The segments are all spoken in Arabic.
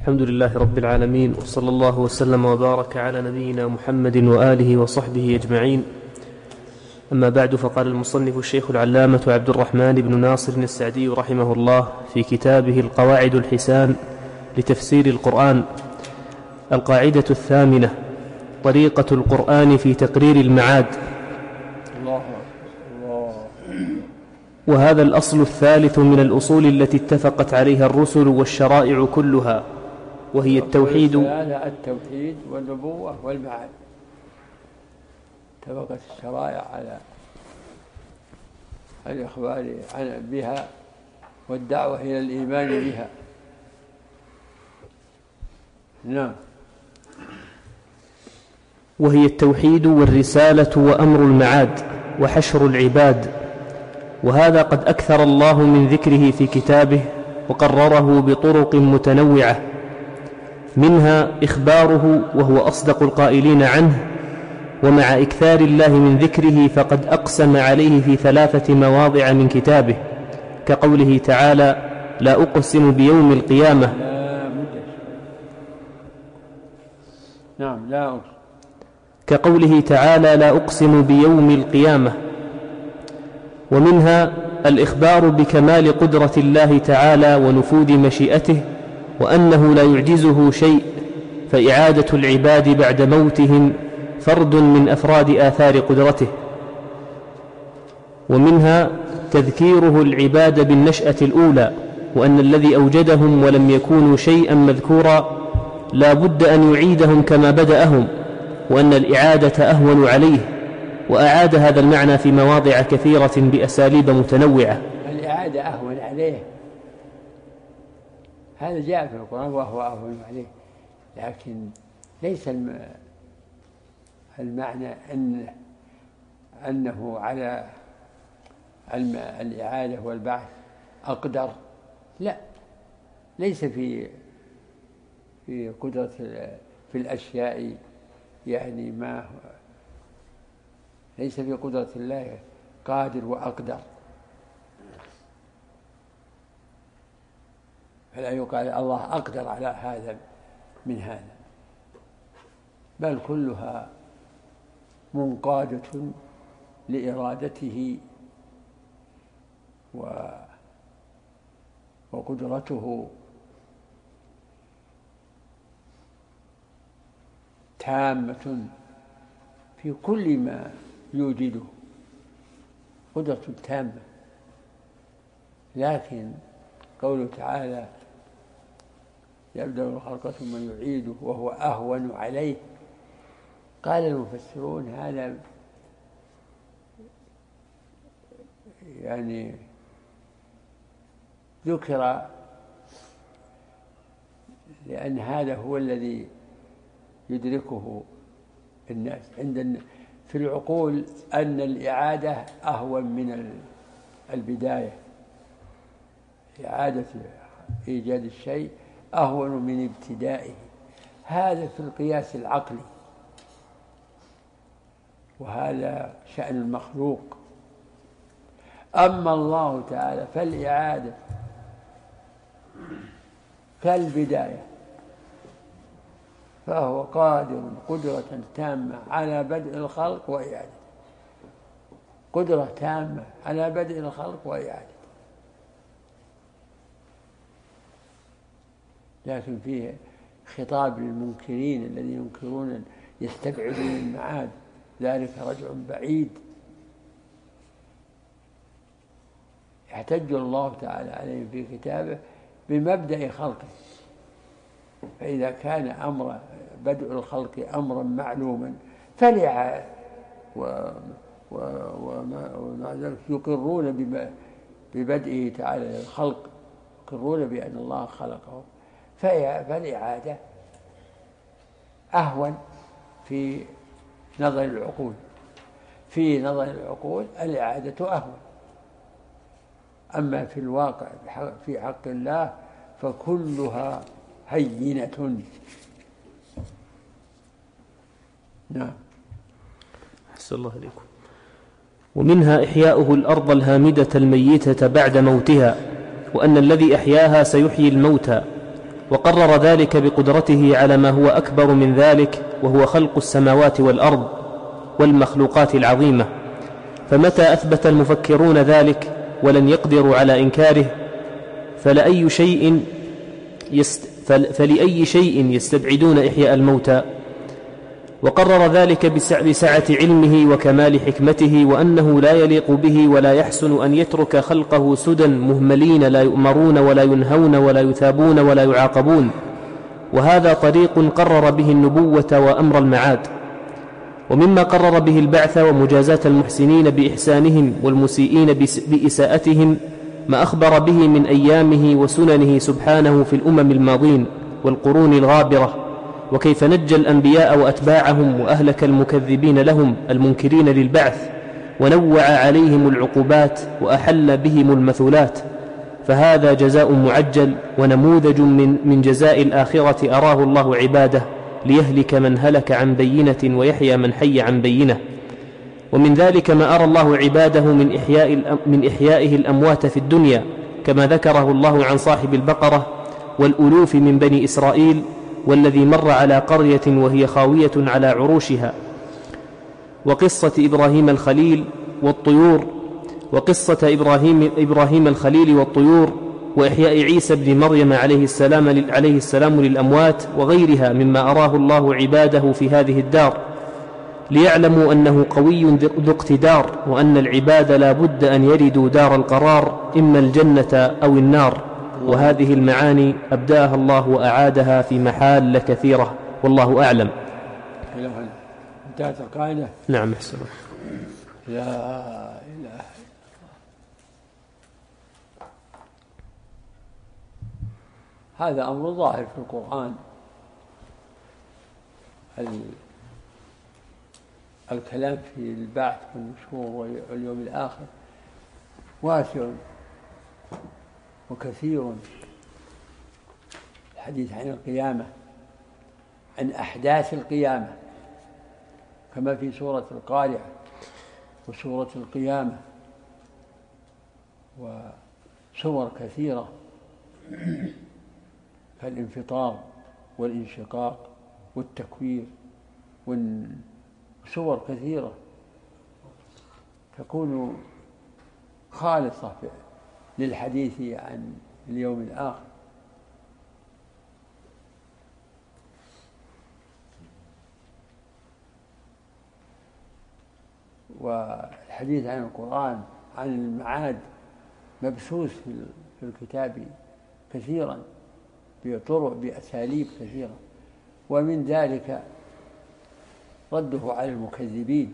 الحمد لله رب العالمين، وصلى الله وسلم وبارك على نبينا محمد وآله وصحبه أجمعين. أما بعد، فقال المصنف الشيخ العلامة عبد الرحمن بن ناصر السعدي رحمه الله في كتابه القواعد الحسان لتفسير القرآن: القاعدة 8: طريقة القرآن في تقرير المعاد. وهذا الأصل الثالث من الأصول التي اتفقت عليها الرسل والشرائع كلها، وهي التوحيد والنبوة والمعاد. اتفقت الشرائع على الإخبار بها والدعوة إلى الإيمان بها. نعم. وهي التوحيد والرسالة وأمر المعاد وحشر العباد، وهذا قد أكثر الله من ذكره في كتابه وقرره بطرق متنوعة، منها إخباره وهو أصدق القائلين عنه. ومع إكثار الله من ذكره فقد أقسم عليه في 3 مواضع من كتابه، كقوله تعالى: لا أقسم بيوم القيامة. نعم. لا. كقوله تعالى: لا أقسم بيوم القيامة. ومنها الإخبار بكمال قدرة الله تعالى ونفوذ مشيئته، وأنه لا يعجزه شيء، فإعادة العباد بعد موتهم فرد من أفراد آثار قدرته. ومنها تذكيره العباد بالنشأة الأولى، وأن الذي أوجدهم ولم يكونوا شيئا مذكورا لا بد أن يعيدهم كما بدأهم، وأن الإعادة أهون عليه. وأعاد هذا المعنى في مواضع كثيرة بأساليب متنوعة. الإعادة أهون عليه، هذا جاء في القرآن وهو أهون عليه، لكن ليس المعنى أنه على الإعادة والبعث أقدر. لا، ليس في قدرة في الأشياء، يعني ما ليس في قدرة الله قادر وأقدر، فلا يقال الله أقدر على هذا من هذا، بل كلها منقادة لإرادته وقدرته تامة في كل ما يوجده، قدرة تامة. لكن قوله تعالى: يبدأ الخلق ثم يعيده وهو أهون عليه، قال المفسرون هذا يعني ذكر لأن هذا هو الذي يدركه الناس في العقول، أن الإعادة أهون من البداية. إعادة إيجاد الشيء أهون من ابتدائه، هذا في القياس العقلي، وهذا شأن المخلوق. أما الله تعالى فالإعادة كالبداية، فهو قادر قدرة تامة على بدء الخلق وإعادته، قدرة تامة على بدء الخلق وإعادته. لكن فيه خطاب للمنكرين الذين ينكرون يستبعدون المعاد، ذلك رجع بعيد. يحتج الله تعالى عليه في كتابه بمبدأ خلقه، فإذا كان أمر بدء الخلق أمرا معلوما فليعاد، ومع ذلك يقرون ببدئه تعالى الخلق، يقرون بأن الله خلقه، فالإعادة أهون في نظر العقول. في نظر العقول الإعادة أهون، أما في الواقع في حق الله فكلها هينة. نعم. أحسن الله عليكم. ومنها إحياؤه الأرض الهامدة الميتة بعد موتها، وأن الذي أحياها سيحيي الموتى، وقرر ذلك بقدرته على ما هو أكبر من ذلك، وهو خلق السماوات والأرض والمخلوقات العظيمة. فمتى أثبت المفكرون ذلك ولن يقدروا على إنكاره، فلأي شيء يستبعدون إحياء الموتى. وقرر ذلك بسعة علمه وكمال حكمته، وأنه لا يليق به ولا يحسن أن يترك خلقه سدى مهملين لا يؤمرون ولا ينهون ولا يثابون ولا يعاقبون. وهذا طريق قرر به النبوة وأمر المعاد. ومما قرر به البعث ومجازاة المحسنين بإحسانهم والمسيئين بإساءتهم ما أخبر به من أيامه وسننه سبحانه في الأمم الماضين والقرون الغابرة، وكيف نجى الأنبياء وأتباعهم وأهلك المكذبين لهم المنكرين للبعث، ونوع عليهم العقوبات وأحل بهم المثلات. فهذا جزاء معجل ونموذج من جزاء الآخرة أراه الله عباده، ليهلك من هلك عن بينة ويحيى من حي عن بينة. ومن ذلك ما أرى الله عباده من إحيائه الأموات في الدنيا، كما ذكره الله عن صاحب البقرة والألوف من بني إسرائيل، والذي مر على قرية وهي خاوية على عروشها، وقصة إبراهيم الخليل والطيور، وإحياء عيسى بن مريم عليه السلام للأموات، وغيرها مما أراه الله عباده في هذه الدار، ليعلموا أنه قوي ذو اقتدار، وأن العباد لا بد أن يردوا دار القرار، إما الجنة أو النار. وهذه المعاني أبداها الله وأعادها في محال كثيرة، والله أعلم. انتهت القاعدة. نعم أحسن. لا إله. هذا أمر ظاهر في القرآن. الكلام في البعث والنشور واليوم الآخر واسع وكثير. الحديث عن القيامة، عن أحداث القيامة، كما في سورة القارعة وسورة القيامة وسور كثيرة كالانفطار والانشقاق والتكوير، وسور كثيرة تكون خالصة للحديث عن اليوم الآخر. والحديث عن القرآن عن المعاد مبثوث في الكتاب كثيرا بطرق بأساليب كثيرة، ومن ذلك رده على المكذبين،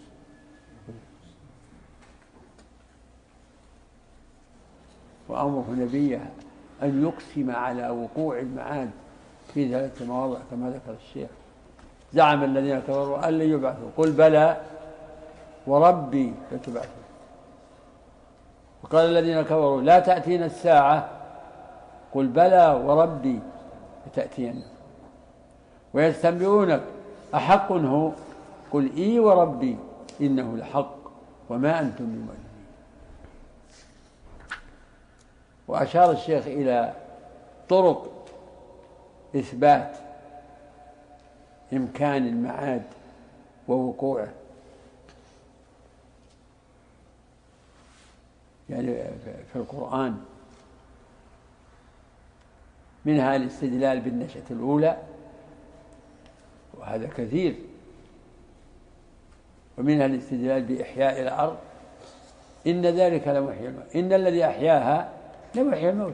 وأمره نبيه أن يقسم على وقوع المعاد في 3 مواضع كما ذكر الشيخ. زعم الذين كفروا أن لن يبعثوا، قل بلى وربي لتبعثوا. وقال الذين كفروا لا تأتينا الساعة، قل بلى وربي لتأتينا. ويستنبئونك أحق هو، قل إي وربي إنه لحق وما أنتم بمؤمنين. وأشار الشيخ إلى طرق إثبات إمكان المعاد ووقوعه، يعني في القرآن، منها الاستدلال بالنشأة الأولى، وهذا كثير، ومنها الاستدلال بإحياء الأرض، إن ذلك لمحيي الموت، إن الذي أحياها لمحيي الموت.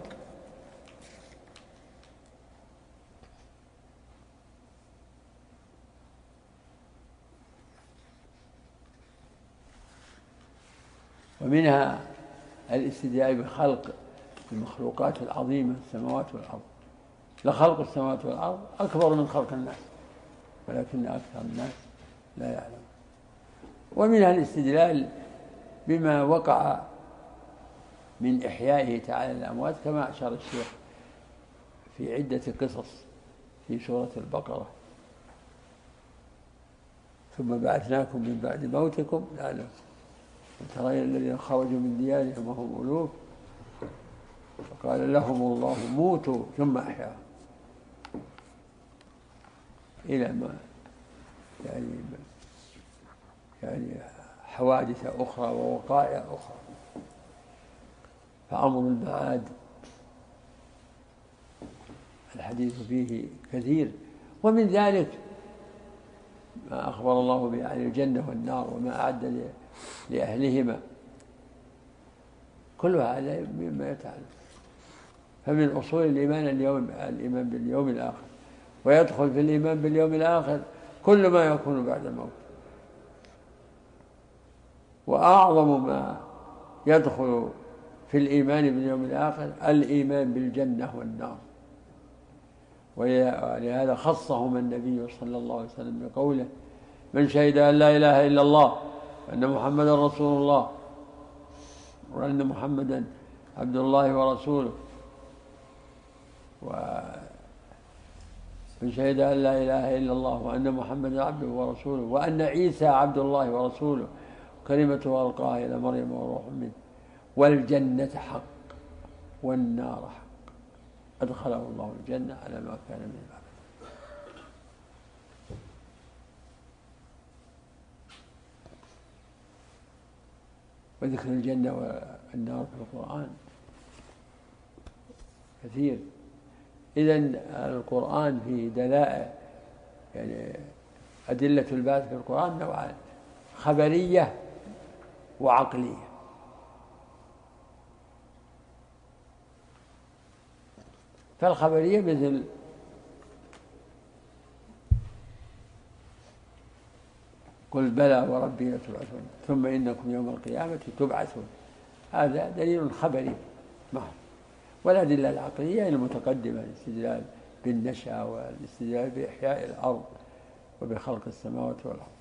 ومنها الاستدلال بخلق المخلوقات العظيمة السماوات والأرض، لخلق السماوات والأرض أكبر من خلق الناس ولكن أكثر الناس لا يعلم. ومنها الاستدلال بما وقع من إحيائه تعالى الأموات، كما أشار الشيخ في عدة قصص في سورة البقرة: ثم بعثناكم من بعد موتكم لعلكم وترى الذين خرجوا من ديارهم وهم ألوف فقال لهم الله موتوا ثم أحياهم إلى ما يعني حوادث أخرى ووقائع أخرى. فأمر المعاد الحديث فيه كثير، ومن ذلك ما أخبر الله به عن الجنة والنار وما أعد لأهلهما، كل هذا مما يتعلق. فمن أصول الإيمان الإيمان باليوم الآخر، ويدخل في الإيمان باليوم الآخر كل ما يكون بعد الموت. وأعظم ما يدخل في الإيمان باليوم الآخر الإيمان بالجنة والنار، ولهذا خصهما النبي صلى الله عليه وسلم بقوله: من شهد أن لا إله إلا الله وأن محمدا رسول الله وأن محمدا عبد الله ورسوله، ومن شهد أن لا إله إلا الله وأن محمدا عبده ورسوله وأن عيسى عبد الله ورسوله كلمته ألقاها إلى مريم وروح منه، والجنة حق والنار حق، أدخله الله الجنة على ما كان من العمل. وذكر الجنة والنار في القرآن كثير. إذن القرآن فيه دلائل، يعني أدلة البعث في القرآن نوعان: خبرية وعقلية. فالخبرية مثل قل بلى وربي لتبعثون ثم إنكم يوم القيامة تبعثون، هذا دليل خبري محض. والأدلة العقلية المتقدمة: الاستدلال بالنشأة والاستدلال بإحياء الأرض وبخلق السماوات والأرض.